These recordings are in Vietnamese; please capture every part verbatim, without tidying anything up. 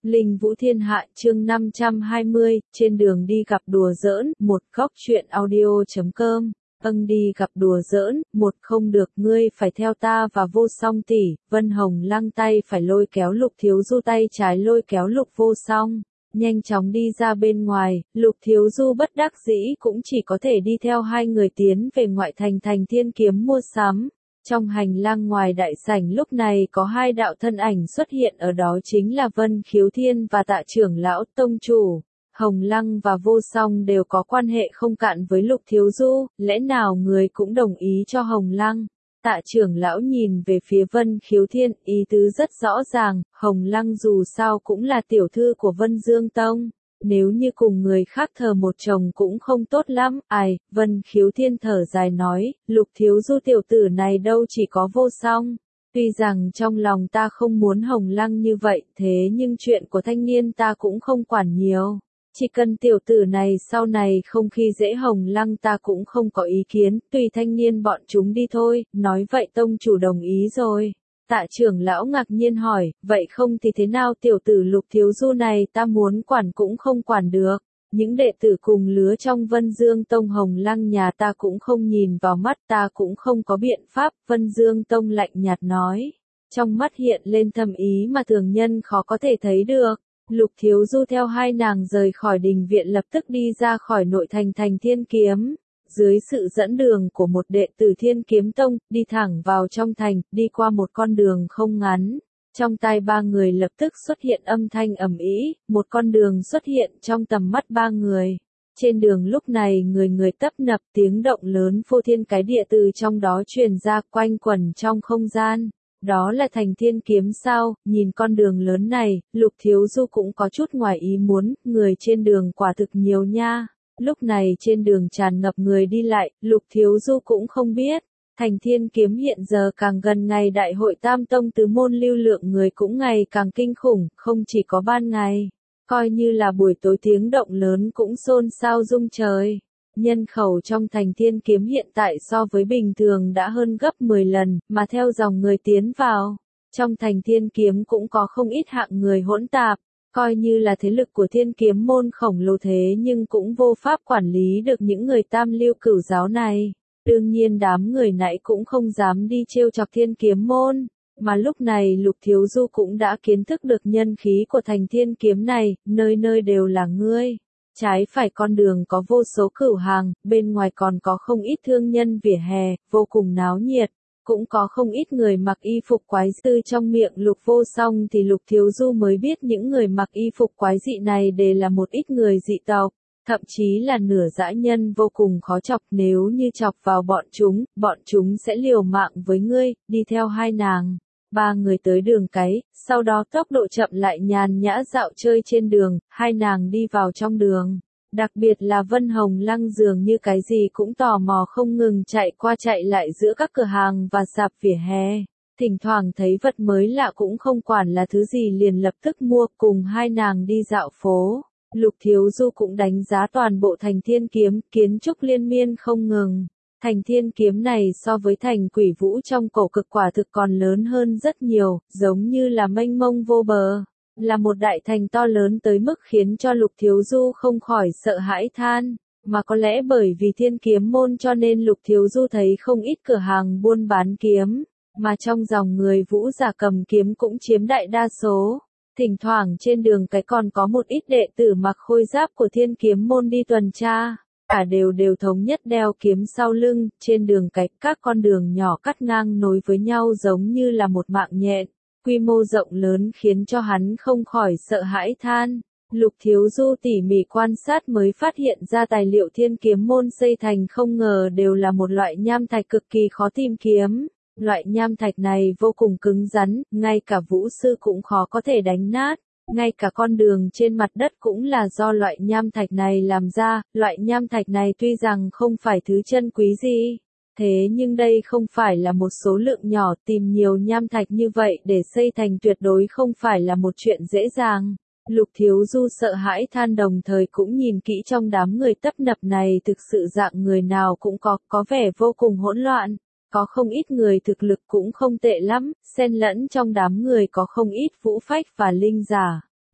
Linh Vũ Thiên Hạ chương năm trăm hai mươi, trên đường đi gặp đùa giỡn, một góc truyện audio chấm com. Âng đi gặp đùa giỡn, một không được ngươi phải theo ta và vô song tỷ, Vân Hồng Lăng tay phải lôi kéo Lục Thiếu Du tay trái lôi kéo Lục Vô Song. Nhanh chóng đi ra bên ngoài, Lục Thiếu Du bất đắc dĩ cũng chỉ có thể đi theo hai người tiến về ngoại thành thành Thiên Kiếm mua sắm. Trong hành lang ngoài đại sảnh lúc này có hai đạo thân ảnh xuất hiện, ở đó chính là Vân Khiếu Thiên và Tạ trưởng lão tông chủ. Hồng Lăng và Vô Song đều có quan hệ không cạn với Lục Thiếu Du, lẽ nào người cũng đồng ý cho Hồng Lăng? Tạ trưởng lão nhìn về phía Vân Khiếu Thiên, ý tứ rất rõ ràng, Hồng Lăng dù sao cũng là tiểu thư của Vân Dương Tông. Nếu như cùng người khác thờ một chồng cũng không tốt lắm, ai, Vân Khiếu Thiên thở dài nói, Lục Thiếu Du tiểu tử này đâu chỉ có Vô Song. Tuy rằng trong lòng ta không muốn Hồng Lăng như vậy, thế nhưng chuyện của thanh niên ta cũng không quản nhiều. Chỉ cần tiểu tử này sau này không khi dễ Hồng Lăng ta cũng không có ý kiến, tùy thanh niên bọn chúng đi thôi, nói vậy tông chủ đồng ý rồi. Tạ trưởng lão ngạc nhiên hỏi, vậy không thì thế nào, tiểu tử Lục Thiếu Du này ta muốn quản cũng không quản được. Những đệ tử cùng lứa trong Vân Dương Tông Hồng Lăng nhà ta cũng không nhìn vào mắt, ta cũng không có biện pháp, Vân Dương Tông lạnh nhạt nói. Trong mắt hiện lên thâm ý mà thường nhân khó có thể thấy được. Lục Thiếu Du theo hai nàng rời khỏi đình viện lập tức đi ra khỏi nội thành thành Thiên Kiếm. Dưới sự dẫn đường của một đệ tử Thiên Kiếm Tông, đi thẳng vào trong thành, đi qua một con đường không ngắn. Trong tai ba người lập tức xuất hiện âm thanh ầm ĩ, một con đường xuất hiện trong tầm mắt ba người. Trên đường lúc này người người tấp nập, tiếng động lớn phô thiên cái địa từ trong đó truyền ra quanh quẩn trong không gian. Đó là thành Thiên Kiếm sao? Nhìn con đường lớn này, Lục Thiếu Du cũng có chút ngoài ý muốn, người trên đường quả thực nhiều nha. Lúc này trên đường tràn ngập người đi lại, Lục Thiếu Du cũng không biết. Thành Thiên Kiếm hiện giờ càng gần ngày đại hội Tam Tông tứ môn, lưu lượng người cũng ngày càng kinh khủng, không chỉ có ban ngày. Coi như là buổi tối tiếng động lớn cũng xôn xao rung trời. Nhân khẩu trong thành Thiên Kiếm hiện tại so với bình thường đã hơn gấp mười lần, mà theo dòng người tiến vào. Trong thành Thiên Kiếm cũng có không ít hạng người hỗn tạp. Coi như là thế lực của Thiên Kiếm môn khổng lồ thế nhưng cũng vô pháp quản lý được những người tam lưu cửu giáo này. Đương nhiên đám người nãy cũng không dám đi trêu chọc Thiên Kiếm môn. Mà lúc này Lục Thiếu Du cũng đã kiến thức được nhân khí của thành Thiên Kiếm này, nơi nơi đều là ngươi. Trái phải con đường có vô số cửu hàng, bên ngoài còn có không ít thương nhân vỉa hè, vô cùng náo nhiệt. Cũng có không ít người mặc y phục quái dị. Trong miệng Lục Vô Song thì Lục Thiếu Du mới biết những người mặc y phục quái dị này đều là một ít người dị tộc, thậm chí là nửa dã nhân vô cùng khó chọc, nếu như chọc vào bọn chúng, bọn chúng sẽ liều mạng với ngươi. Đi theo hai nàng, ba người tới đường cái, sau đó tốc độ chậm lại nhàn nhã dạo chơi trên đường, hai nàng đi vào trong đường. Đặc biệt là Vân Hồng Lăng dường như cái gì cũng tò mò không ngừng chạy qua chạy lại giữa các cửa hàng và sạp vỉa hè. Thỉnh thoảng thấy vật mới lạ cũng không quản là thứ gì liền lập tức mua, cùng hai nàng đi dạo phố. Lục Thiếu Du cũng đánh giá toàn bộ thành Thiên Kiếm, kiến trúc liên miên không ngừng. Thành Thiên Kiếm này so với thành Quỷ Vũ trong cổ cực quả thực còn lớn hơn rất nhiều, giống như là mênh mông vô bờ. Là một đại thành to lớn tới mức khiến cho Lục Thiếu Du không khỏi sợ hãi than, mà có lẽ bởi vì Thiên Kiếm môn cho nên Lục Thiếu Du thấy không ít cửa hàng buôn bán kiếm, mà trong dòng người vũ giả cầm kiếm cũng chiếm đại đa số. Thỉnh thoảng trên đường cái còn có một ít đệ tử mặc khôi giáp của Thiên Kiếm môn đi tuần tra, cả đều đều thống nhất đeo kiếm sau lưng. Trên đường cái các con đường nhỏ cắt ngang nối với nhau giống như là một mạng nhện. Quy mô rộng lớn khiến cho hắn không khỏi sợ hãi than. Lục Thiếu Du tỉ mỉ quan sát mới phát hiện ra tài liệu Thiên Kiếm môn xây thành không ngờ đều là một loại nham thạch cực kỳ khó tìm kiếm. Loại nham thạch này vô cùng cứng rắn, ngay cả vũ sư cũng khó có thể đánh nát. Ngay cả con đường trên mặt đất cũng là do loại nham thạch này làm ra. Loại nham thạch này tuy rằng không phải thứ chân quý gì, thế nhưng đây không phải là một số lượng nhỏ, tìm nhiều nham thạch như vậy để xây thành tuyệt đối không phải là một chuyện dễ dàng. Lục Thiếu Du sợ hãi than đồng thời cũng nhìn kỹ trong đám người tấp nập này, thực sự dạng người nào cũng có, có vẻ vô cùng hỗn loạn. Có không ít người thực lực cũng không tệ lắm, xen lẫn trong đám người có không ít vũ phách và linh giả.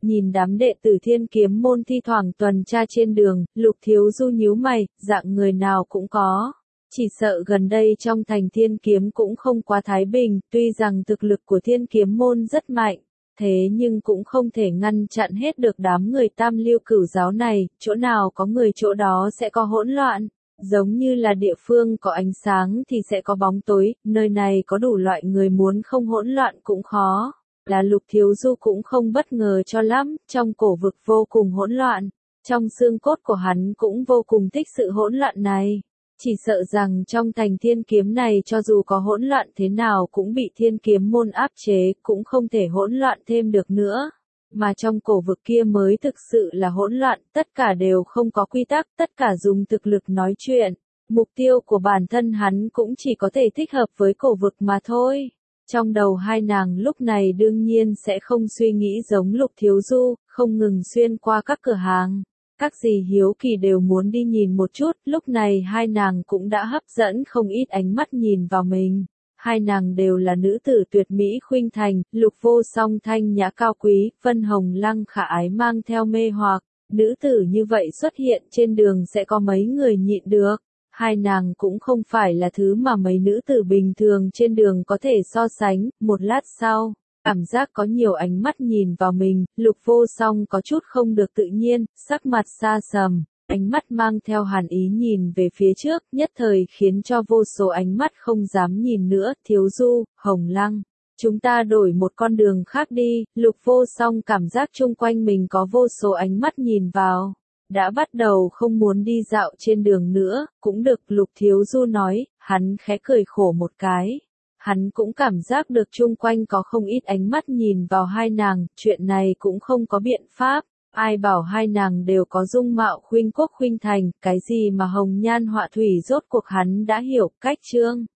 Nhìn đám đệ tử Thiên Kiếm môn thi thoảng tuần tra trên đường, Lục Thiếu Du nhíu mày, dạng người nào cũng có. Chỉ sợ gần đây trong thành Thiên Kiếm cũng không quá thái bình, tuy rằng thực lực của Thiên Kiếm môn rất mạnh, thế nhưng cũng không thể ngăn chặn hết được đám người Tam Lưu Cửu giáo này, chỗ nào có người chỗ đó sẽ có hỗn loạn. Giống như là địa phương có ánh sáng thì sẽ có bóng tối, nơi này có đủ loại người muốn không hỗn loạn cũng khó. Là Lục Thiếu Du cũng không bất ngờ cho lắm, trong cổ vực vô cùng hỗn loạn, trong xương cốt của hắn cũng vô cùng thích sự hỗn loạn này. Chỉ sợ rằng trong thành Thiên Kiếm này cho dù có hỗn loạn thế nào cũng bị Thiên Kiếm môn áp chế, cũng không thể hỗn loạn thêm được nữa. Mà trong cổ vực kia mới thực sự là hỗn loạn, tất cả đều không có quy tắc, tất cả dùng thực lực nói chuyện. Mục tiêu của bản thân hắn cũng chỉ có thể thích hợp với cổ vực mà thôi. Trong đầu hai nàng lúc này đương nhiên sẽ không suy nghĩ giống Lục Thiếu Du, không ngừng xuyên qua các cửa hàng. Các gì hiếu kỳ đều muốn đi nhìn một chút, lúc này hai nàng cũng đã hấp dẫn không ít ánh mắt nhìn vào mình. Hai nàng đều là nữ tử tuyệt mỹ khuynh thành, Lục Vô Song thanh nhã cao quý, Vân Hồng Lăng khả ái mang theo mê hoặc. Nữ tử như vậy xuất hiện trên đường sẽ có mấy người nhịn được. Hai nàng cũng không phải là thứ mà mấy nữ tử bình thường trên đường có thể so sánh. Một lát sau, cảm giác có nhiều ánh mắt nhìn vào mình, Lục Vô Song có chút không được tự nhiên, sắc mặt xa sầm. Ánh mắt mang theo hàn ý nhìn về phía trước, nhất thời khiến cho vô số ánh mắt không dám nhìn nữa. Thiếu Du, Hồng Lăng, chúng ta đổi một con đường khác đi. Lục Vô Song cảm giác chung quanh mình có vô số ánh mắt nhìn vào. Đã bắt đầu không muốn đi dạo trên đường nữa, cũng được. Lục Thiếu Du nói, hắn khẽ cười khổ một cái. Hắn cũng cảm giác được chung quanh có không ít ánh mắt nhìn vào hai nàng, chuyện này cũng không có biện pháp. Ai bảo hai nàng đều có dung mạo khuynh quốc khuynh thành, cái gì mà hồng nhan họa thủy rốt cuộc hắn đã hiểu. Cách chương